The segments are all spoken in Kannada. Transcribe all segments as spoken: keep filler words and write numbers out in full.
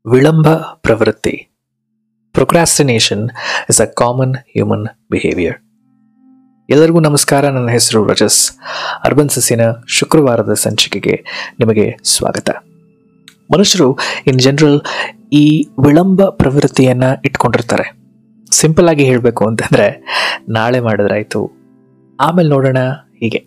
ವಿಳಂಬ ಪ್ರವೃತ್ತಿ. Procrastination is a common human behaviour. ಎಲ್ಲರಿಗೂ ನಮಸ್ಕಾರ. ನನ್ನ ಹೆಸರು ರಜಸ್. ಅರ್ಬನ್ ಸಸ್ಯನ ಶುಕ್ರವಾರದ ಸಂಚಿಕೆಗೆ ನಿಮಗೆ ಸ್ವಾಗತ. ಮನುಷ್ಯರು ಇನ್ ಜನರಲ್ ಈ ವಿಳಂಬ ಪ್ರವೃತ್ತಿಯನ್ನು ಇಟ್ಕೊಂಡಿರ್ತಾರೆ. ಸಿಂಪಲ್ ಆಗಿ ಹೇಳಬೇಕು ಅಂತಂದರೆ, ನಾಳೆ ಮಾಡಿದ್ರಾಯ್ತು, ಆಮೇಲೆ ನೋಡೋಣ, ಹೀಗೆ.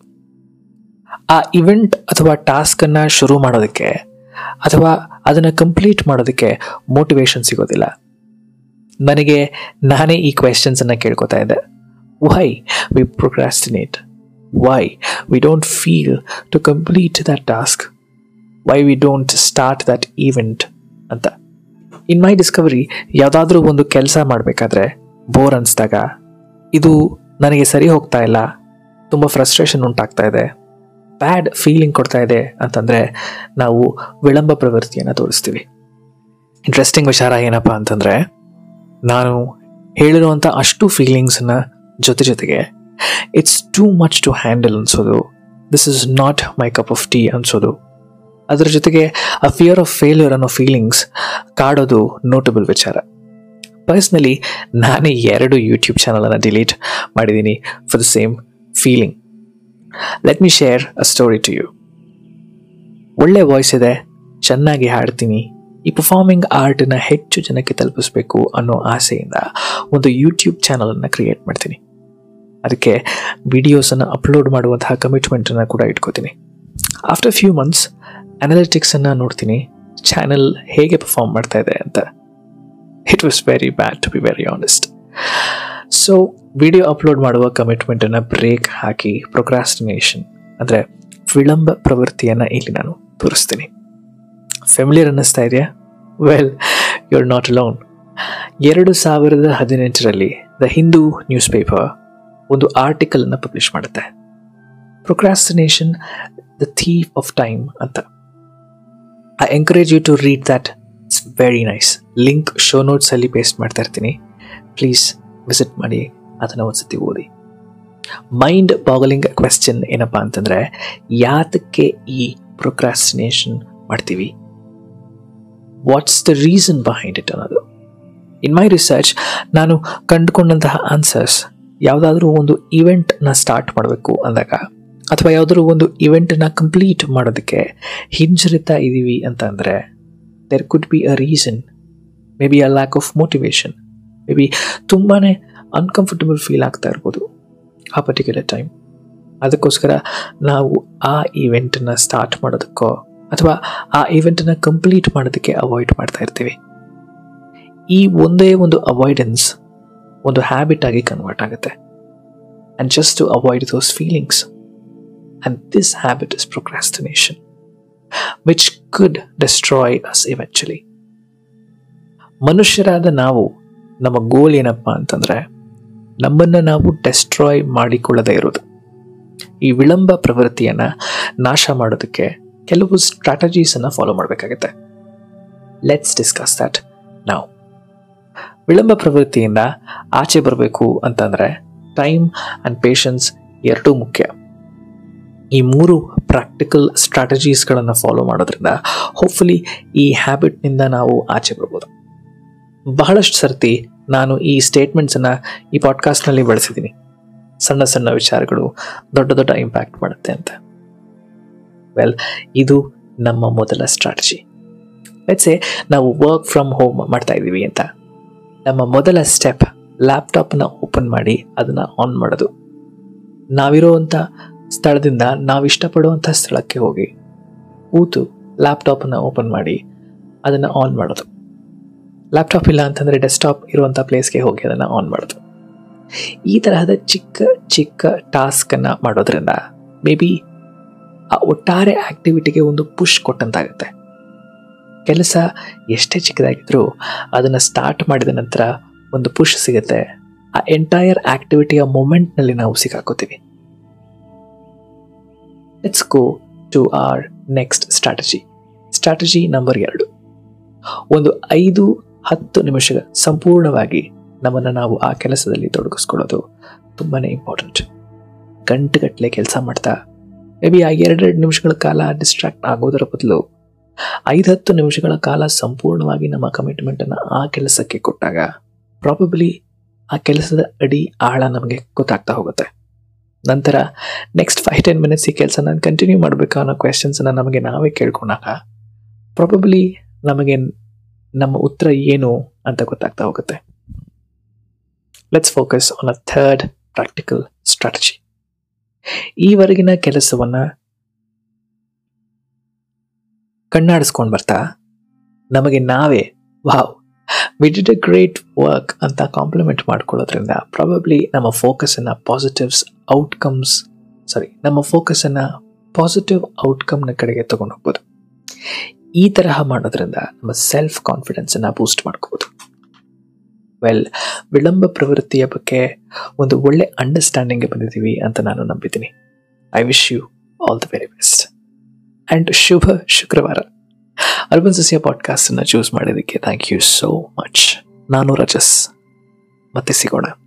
ಆ ಇವೆಂಟ್ ಅಥವಾ ಟಾಸ್ಕನ್ನು ಶುರು ಮಾಡೋದಕ್ಕೆ ಅಥವಾ ಅದನ್ನು ಕಂಪ್ಲೀಟ್ ಮಾಡೋದಕ್ಕೆ ಮೋಟಿವೇಶನ್ ಸಿಗೋದಿಲ್ಲ. ನನಗೆ ನಾನೇ ಈ ಕ್ವೆಶನ್ಸನ್ನು ಕೇಳ್ಕೊತಾ ಇದ್ದೆ. Why we procrastinate? Why we don't feel to complete that task? Why we don't start that event ಅಂತ. ಇನ್ ಮೈ ಡಿಸ್ಕವರಿ, ಯಾವುದಾದ್ರೂ ಒಂದು ಕೆಲಸ ಮಾಡಬೇಕಾದ್ರೆ ಬೋರ್ ಅನಿಸ್ದಾಗ, ಇದು ನನಗೆ ಸರಿ ಹೋಗ್ತಾ ಇಲ್ಲ, ತುಂಬ ಫ್ರಸ್ಟ್ರೇಷನ್ ಉಂಟಾಗ್ತಾ ಇದೆ, ಬ್ಯಾಡ್ ಫೀಲಿಂಗ್ ಕೊಡ್ತಾ ಇದೆ ಅಂತಂದರೆ ನಾವು ವಿಳಂಬ ಪ್ರವೃತ್ತಿಯನ್ನು ತೋರಿಸ್ತೀವಿ. ಇಂಟ್ರೆಸ್ಟಿಂಗ್ ವಿಚಾರ ಏನಪ್ಪ ಅಂತಂದರೆ, ನಾನು ಹೇಳಿರುವಂಥ ಅಷ್ಟು ಫೀಲಿಂಗ್ಸನ್ನ ಜೊತೆ ಜೊತೆಗೆ it's too much to handle ಅನ್ಸೋದು, this is not my cup of tea ಅನ್ಸೋದು, ಅದರ ಜೊತೆಗೆ ಆ ಫಿಯರ್ ಆಫ್ ಫೇಲ್ಯೂರ್ ಅನ್ನೋ ಫೀಲಿಂಗ್ಸ್ ಕಾಡೋದು ನೋಟಬಲ್ ವಿಚಾರ. ಪರ್ಸ್ನಲಿ ನಾನೇ ಎರಡು ಯೂಟ್ಯೂಬ್ ಚಾನಲನ್ನು ಡಿಲೀಟ್ ಮಾಡಿದ್ದೀನಿ for the same feeling. Let me share a story to you. ಒಳ್ಳೆ ವಾಯ್ಸ್ ಇದೆ, ಚೆನ್ನಾಗಿ ಹಾಡ್ತೀನಿ, ಈ ಪರ್ಫಾರ್ಮಿಂಗ್ ಆರ್ಟನ್ನು ಹೆಚ್ಚು ಜನಕ್ಕೆ ತಲುಪಿಸ್ಬೇಕು ಅನ್ನೋ ಆಸೆಯಿಂದ ಒಂದು ಯೂಟ್ಯೂಬ್ ಚಾನಲನ್ನು ಕ್ರಿಯೇಟ್ ಮಾಡ್ತೀನಿ. ಅದಕ್ಕೆ ವಿಡಿಯೋಸನ್ನು ಅಪ್ಲೋಡ್ ಮಾಡುವಂತಹ ಕಮಿಟ್ಮೆಂಟನ್ನು ಕೂಡ ಇಟ್ಕೋತೀನಿ. ಆಫ್ಟರ್ ಫ್ಯೂ ಮಂತ್ಸ್ ಅನಾಲಿಟಿಕ್ಸನ್ನು ನೋಡ್ತೀನಿ, ಚಾನಲ್ ಹೇಗೆ ಪರ್ಫಾರ್ಮ್ ಮಾಡ್ತಾ ಇದೆ ಅಂತ. It was very bad to be very honest. So video upload ಮಾಡುವ ಕಮಿಟ್ಮೆಂಟನ್ನು ಬ್ರೇಕ್ ಹಾಕಿ ಪ್ರೊಕ್ರಾಸ್ಟಿನೇಷನ್ ಅಂದರೆ ವಿಳಂಬ ಪ್ರವೃತ್ತಿಯನ್ನು ಇಲ್ಲಿ ನಾನು ತೋರಿಸ್ತೀನಿ. ಫೆಮಿಲಿಯರ್ ಅನ್ನಿಸ್ತಾ ಇದೆಯಾ? Well, you are not alone. ಎರಡು ಸಾವಿರದ ಹದಿನೆಂಟರಲ್ಲಿ ದ ಹಿಂದೂ ನ್ಯೂಸ್ ಪೇಪರ್ ಒಂದು ಆರ್ಟಿಕಲನ್ನು ಪಬ್ಲಿಷ್ ಮಾಡುತ್ತೆ, procrastination the thief of time ಅಂತ. I encourage you to read that. It's very nice. Link show ನೋಟ್ಸಲ್ಲಿ ಪೇಸ್ಟ್ ಮಾಡ್ತಾ ಇರ್ತೀನಿ, ಪ್ಲೀಸ್ ವಿಸಿಟ್ ಮಾಡಿ, ಅದನ್ನು ಒಂದ್ಸತಿ ಓದಿ. ಮೈಂಡ್ ಬಾಗಲಿಂಗ್ ಕ್ವೆಶ್ಚನ್ ಏನಪ್ಪ ಅಂತಂದರೆ, ಯಾತಕ್ಕೆ ಈ ಪ್ರೊಕ್ರಾಸ್ಟಿನೇಷನ್ ಮಾಡ್ತೀವಿ? What's the reason behind it ಅನ್ನೋದು. ಇನ್ ಮೈ ರಿಸರ್ಚ್ ನಾನು ಕಂಡುಕೊಂಡಂತಹ ಆನ್ಸರ್ಸ್, ಯಾವುದಾದ್ರೂ ಒಂದು ಇವೆಂಟ್ನ ಸ್ಟಾರ್ಟ್ ಮಾಡಬೇಕು ಅಂದಾಗ ಅಥವಾ ಯಾವುದಾದ್ರೂ ಒಂದು ಇವೆಂಟನ್ನು ಕಂಪ್ಲೀಟ್ ಮಾಡೋದಕ್ಕೆ ಹಿಂಜರಿತಾ ಇದ್ದೀವಿ ಅಂತ ಅಂದರೆ, there could be a reason. Maybe a lack of motivation, maybe ತುಂಬಾ ಅನ್ಕಂಫರ್ಟಬಲ್ ಫೀಲ್ ಆಗ್ತಾ ಇರ್ಬೋದು ಆ ಪರ್ಟಿಕ್ಯುಲರ್ ಟೈಮ್. ಅದಕ್ಕೋಸ್ಕರ ನಾವು ಆ ಈವೆಂಟನ್ನು ಸ್ಟಾರ್ಟ್ ಮಾಡೋದಕ್ಕೋ ಅಥವಾ ಆ ಈವೆಂಟನ್ನು ಕಂಪ್ಲೀಟ್ ಮಾಡೋದಕ್ಕೆ ಅವಾಯ್ಡ್ ಮಾಡ್ತಾ ಇರ್ತೀವಿ. ಈ ಒಂದೇ ಒಂದು ಅವಾಯ್ಡೆನ್ಸ್ ಒಂದು ಹ್ಯಾಬಿಟ್ ಆಗಿ ಕನ್ವರ್ಟ್ ಆಗುತ್ತೆ. And just to avoid those feelings. And this habit is procrastination which could destroy us eventually. ಮನುಷ್ಯರಾದ ನಾವು, ನಮ್ಮ ಗೋಲ್ ಏನಪ್ಪ ಅಂತಂದರೆ, ನಮ್ಮನ್ನು ನಾವು ಡೆಸ್ಟ್ರಾಯ್ ಮಾಡಿಕೊಳ್ಳದೇ ಇರೋದು. ಈ ವಿಳಂಬ ಪ್ರವೃತ್ತಿಯನ್ನು ನಾಶ ಮಾಡೋದಕ್ಕೆ ಕೆಲವು ಸ್ಟ್ರಾಟಜೀಸನ್ನು ಫಾಲೋ ಮಾಡಬೇಕಾಗುತ್ತೆ. Let's discuss that now. ವಿಳಂಬ ಪ್ರವೃತ್ತಿಯಿಂದ ಆಚೆ ಬರಬೇಕು ಅಂತಂದರೆ ಟೈಮ್ ಆ್ಯಂಡ್ ಪೇಷನ್ಸ್ ಎರಡೂ ಮುಖ್ಯ. ಈ ಮೂರು ಪ್ರಾಕ್ಟಿಕಲ್ ಸ್ಟ್ರಾಟಜೀಸ್ಗಳನ್ನು ಫಾಲೋ ಮಾಡೋದ್ರಿಂದ ಹೋಪ್ಫುಲಿ ಈ ಹ್ಯಾಬಿಟ್ನಿಂದ ನಾವು ಆಚೆ ಬರ್ಬೋದು. ಬಹಳಷ್ಟು ಸರ್ತಿ ನಾನು ಈ ಸ್ಟೇಟ್ಮೆಂಟ್ಸನ್ನು ಈ ಪಾಡ್ಕಾಸ್ಟ್ನಲ್ಲಿ ಬಳಸಿದ್ದೀನಿ. ಸಣ್ಣ ಸಣ್ಣ ವಿಚಾರಗಳು ದೊಡ್ಡ ದೊಡ್ಡ ಇಂಪ್ಯಾಕ್ಟ್ ಮಾಡುತ್ತೆ ಅಂತ. ವೆಲ್, ಇದು ನಮ್ಮ ಮೊದಲ ಸ್ಟ್ರಾಟಜಿ. ಲೆಟ್ಸೆ ನಾವು ವರ್ಕ್ ಫ್ರಮ್ ಹೋಮ್ ಮಾಡ್ತಾ ಇದ್ದೀವಿ ಅಂತ. ನಮ್ಮ ಮೊದಲ ಸ್ಟೆಪ್ ಲ್ಯಾಪ್ಟಾಪನ್ನು ಓಪನ್ ಮಾಡಿ ಅದನ್ನು ಆನ್ ಮಾಡೋದು. ನಾವಿರೋವಂಥ ಸ್ಥಳದಿಂದ ನಾವು ಇಷ್ಟಪಡುವಂಥ ಸ್ಥಳಕ್ಕೆ ಹೋಗಿ ಕೂತು ಲ್ಯಾಪ್ಟಾಪನ್ನು ಓಪನ್ ಮಾಡಿ ಅದನ್ನು ಆನ್ ಮಾಡೋದು. ಲ್ಯಾಪ್ಟಾಪ್ ಇಲ್ಲ ಅಂತಂದರೆ ಡೆಸ್ಕ್ಟಾಪ್ ಇರುವಂಥ ಪ್ಲೇಸ್ಗೆ ಹೋಗಿ ಅದನ್ನು ಆನ್ ಮಾಡೋದು. ಈ ತರಹದ ಚಿಕ್ಕ ಚಿಕ್ಕ ಟಾಸ್ಕನ್ನು ಮಾಡೋದ್ರಿಂದ ಮೇ ಬಿ ಆ ಒಟ್ಟಾರೆ ಆ್ಯಕ್ಟಿವಿಟಿಗೆ ಒಂದು ಪುಷ್ ಕೊಟ್ಟಂತಾಗುತ್ತೆ. ಕೆಲಸ ಎಷ್ಟೇ ಚಿಕ್ಕದಾಗಿದ್ರೂ ಅದನ್ನು ಸ್ಟಾರ್ಟ್ ಮಾಡಿದ ನಂತರ ಒಂದು ಪುಷ್ ಸಿಗುತ್ತೆ. ಆ ಎಂಟೈರ್ ಆ್ಯಕ್ಟಿವಿಟಿಯ ಮೊಮೆಂಟ್ನಲ್ಲಿ ನಾವು ಸಿಕ್ಕಾಕೋತೀವಿ. Let's go to our next strategy. Strategy number ಎರಡು. ಒಂದು ಐದು ಹತ್ತು ನಿಮಿಷ ಸಂಪೂರ್ಣವಾಗಿ ನಮ್ಮನ್ನು ನಾವು ಆ ಕೆಲಸದಲ್ಲಿ ತೊಡಗಿಸ್ಕೊಳ್ಳೋದು ತುಂಬಾ ಇಂಪಾರ್ಟೆಂಟ್. ಗಂಟೆಗಟ್ಟಲೆ ಕೆಲಸ ಮಾಡ್ತಾ ಮೇ ಬಿ ಆ ಎರಡೆರಡು ನಿಮಿಷಗಳ ಕಾಲ ಡಿಸ್ಟ್ರಾಕ್ಟ್ ಆಗೋದರ ಬದಲು ಐದು ಹತ್ತು ನಿಮಿಷಗಳ ಕಾಲ ಸಂಪೂರ್ಣವಾಗಿ ನಮ್ಮ ಕಮಿಟ್ಮೆಂಟನ್ನು ಆ ಕೆಲಸಕ್ಕೆ ಕೊಟ್ಟಾಗ ಪ್ರಾಬಬ್ಲಿ ಆ ಕೆಲಸದ ಅಡಿ ಆಳ ನಮಗೆ ಗೊತ್ತಾಗ್ತಾ ಹೋಗುತ್ತೆ. ನಂತರ ನೆಕ್ಸ್ಟ್ ಫೈವ್ ಟೆನ್ ಮಿನಿಟ್ಸ್ ಈ ಕೆಲಸ ನಾನು ಕಂಟಿನ್ಯೂ ಮಾಡಬೇಕಾ ಅನ್ನೋ ಕ್ವೆಶನ್ಸನ್ನು ನಮಗೆ ನಾವೇ ಕೇಳ್ಕೊಂಡಾಗ ಪ್ರಾಬಬ್ಲಿ ನಮಗೆ ನಮ್ಮ ಉತ್ತರ ಏನು ಅಂತ ಗೊತ್ತಾಗ್ತಾ ಹೋಗುತ್ತೆ. Let's focus on a third practical strategy. ಈವರೆಗಿನ ಕೆಲಸವನ್ನು ಕಣ್ಣಾಡಿಸ್ಕೊಂಡು ಬರ್ತಾ ನಮಗೆ ನಾವೇ wow we did a great work ಅಂತ ಕಾಂಪ್ಲಿಮೆಂಟ್ ಮಾಡ್ಕೊಳ್ಳೋದ್ರಿಂದ ಪ್ರಾಬಬ್ಲಿ ನಮ್ಮ ಫೋಕಸನ್ನು ಪಾಸಿಟಿವ್ಸ್ ಔಟ್ಕಮ್ಸ್ ಸಾರಿ ನಮ್ಮ ಫೋಕಸನ್ನು ಪಾಸಿಟಿವ್ ಔಟ್ಕಮ್ನ ಕಡೆಗೆ ತಗೊಂಡು ಹೋಗ್ಬೋದು. ಈ ತರಹ ಮಾಡೋದ್ರಿಂದ ನಮ್ಮ ಸೆಲ್ಫ್ ಕಾನ್ಫಿಡೆನ್ಸನ್ನು ಬೂಸ್ಟ್ ಮಾಡ್ಕೋಬೋದು. ವೆಲ್, ವಿಳಂಬ ಪ್ರವೃತ್ತಿಯ ಬಗ್ಗೆ ಒಂದು ಒಳ್ಳೆ ಅಂಡರ್ಸ್ಟ್ಯಾಂಡಿಂಗ್ಗೆ ಬಂದಿದ್ದೀವಿ ಅಂತ ನಾನು ನಂಬಿದ್ದೀನಿ. I wish you all the very best and ಶುಭ ಶುಕ್ರವಾರ. ಅರ್ಬನ್ ಸಸ್ಯ ಪಾಡ್ಕಾಸ್ಟನ್ನು ಚೂಸ್ ಮಾಡಿದ್ದಕ್ಕೆ ಥ್ಯಾಂಕ್ ಯು ಸೋ ಮಚ್. ನಾನು ರಜಸ್, ಮತ್ತೆ ಸಿಗೋಣ.